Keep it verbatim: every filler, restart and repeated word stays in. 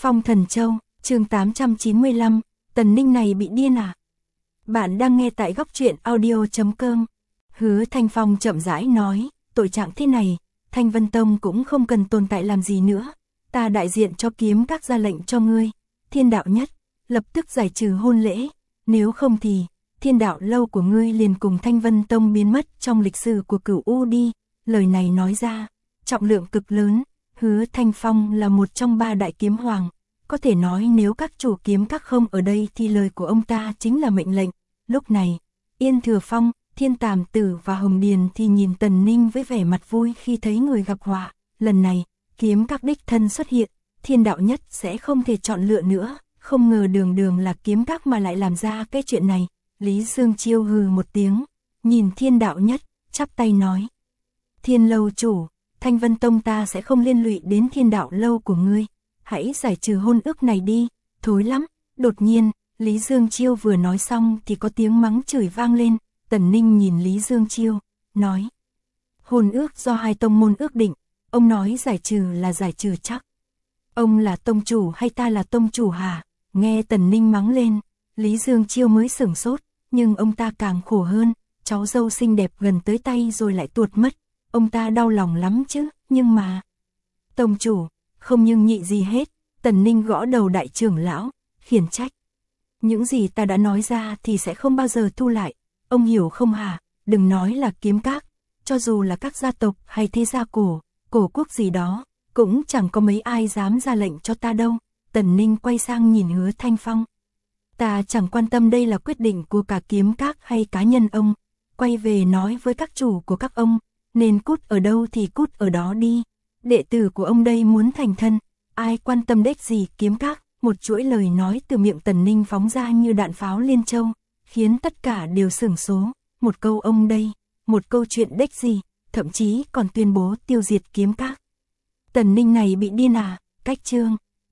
Phong Thần Châu, chương tám trăm chín mươi lăm, Tần Ninh này bị điên à? Bạn đang nghe tại góc truyện audio chấm com. Hứa Thanh Phong chậm rãi nói, tội trạng thế này, Thanh Vân Tông cũng không cần tồn tại làm gì nữa. Ta đại diện cho kiếm các ra lệnh cho ngươi, Thiên Đạo Nhất, lập tức giải trừ hôn lễ, nếu không thì, Thiên Đạo lâu của ngươi liền cùng Thanh Vân Tông biến mất trong lịch sử của Cửu U đi. Lời này nói ra, trọng lượng cực lớn. Hứa Thanh Phong là một trong ba đại kiếm hoàng, có thể nói nếu các chủ kiếm các không ở đây thì lời của ông ta chính là mệnh lệnh. Lúc này, Yên Thừa Phong, Thiên Tàm Tử và Hồng Điền thì nhìn Tần Ninh với vẻ mặt vui khi thấy người gặp họa. Lần này, kiếm các đích thân xuất hiện, Thiên Đạo Nhất sẽ không thể chọn lựa nữa. Không ngờ đường đường là kiếm các mà lại làm ra cái chuyện này. Lý Dương Chiêu hừ một tiếng, nhìn Thiên Đạo Nhất, chắp tay nói: Thiên lâu chủ, Thanh Vân Tông ta sẽ không liên lụy đến Thiên Đạo lâu của ngươi, hãy giải trừ hôn ước này đi. Thối lắm. Đột nhiên, Lý Dương Chiêu vừa nói xong thì có tiếng mắng chửi vang lên. Tần Ninh nhìn Lý Dương Chiêu, nói: hôn ước do hai tông môn ước định, ông nói giải trừ là giải trừ chắc. Ông là tông chủ hay ta là tông chủ hả? Nghe Tần Ninh mắng lên, Lý Dương Chiêu mới sửng sốt, nhưng ông ta càng khổ hơn, cháu dâu xinh đẹp gần tới tay rồi lại tuột mất. Ông ta đau lòng lắm chứ, nhưng mà... Tông chủ, không nhưng nhị gì hết. Tần Ninh gõ đầu đại trưởng lão, khiển trách: những gì ta đã nói ra thì sẽ không bao giờ thu lại. Ông hiểu không hả? Đừng nói là kiếm các, cho dù là các gia tộc hay thế gia cổ, cổ quốc gì đó, cũng chẳng có mấy ai dám ra lệnh cho ta đâu. Tần Ninh quay sang nhìn Hứa Thanh Phong: ta chẳng quan tâm đây là quyết định của cả kiếm các hay cá nhân ông. Quay về nói với các chủ của các ông, nên cút ở đâu thì cút ở đó đi. Đệ tử của ông đây muốn thành thân, ai quan tâm đếch gì kiếm các. Một chuỗi lời nói từ miệng Tần Ninh phóng ra như đạn pháo liên châu, khiến tất cả đều sửng số. Một câu ông đây, một câu chuyện đếch gì, thậm chí còn tuyên bố tiêu diệt kiếm các. Tần Ninh này bị điên à? Cách chương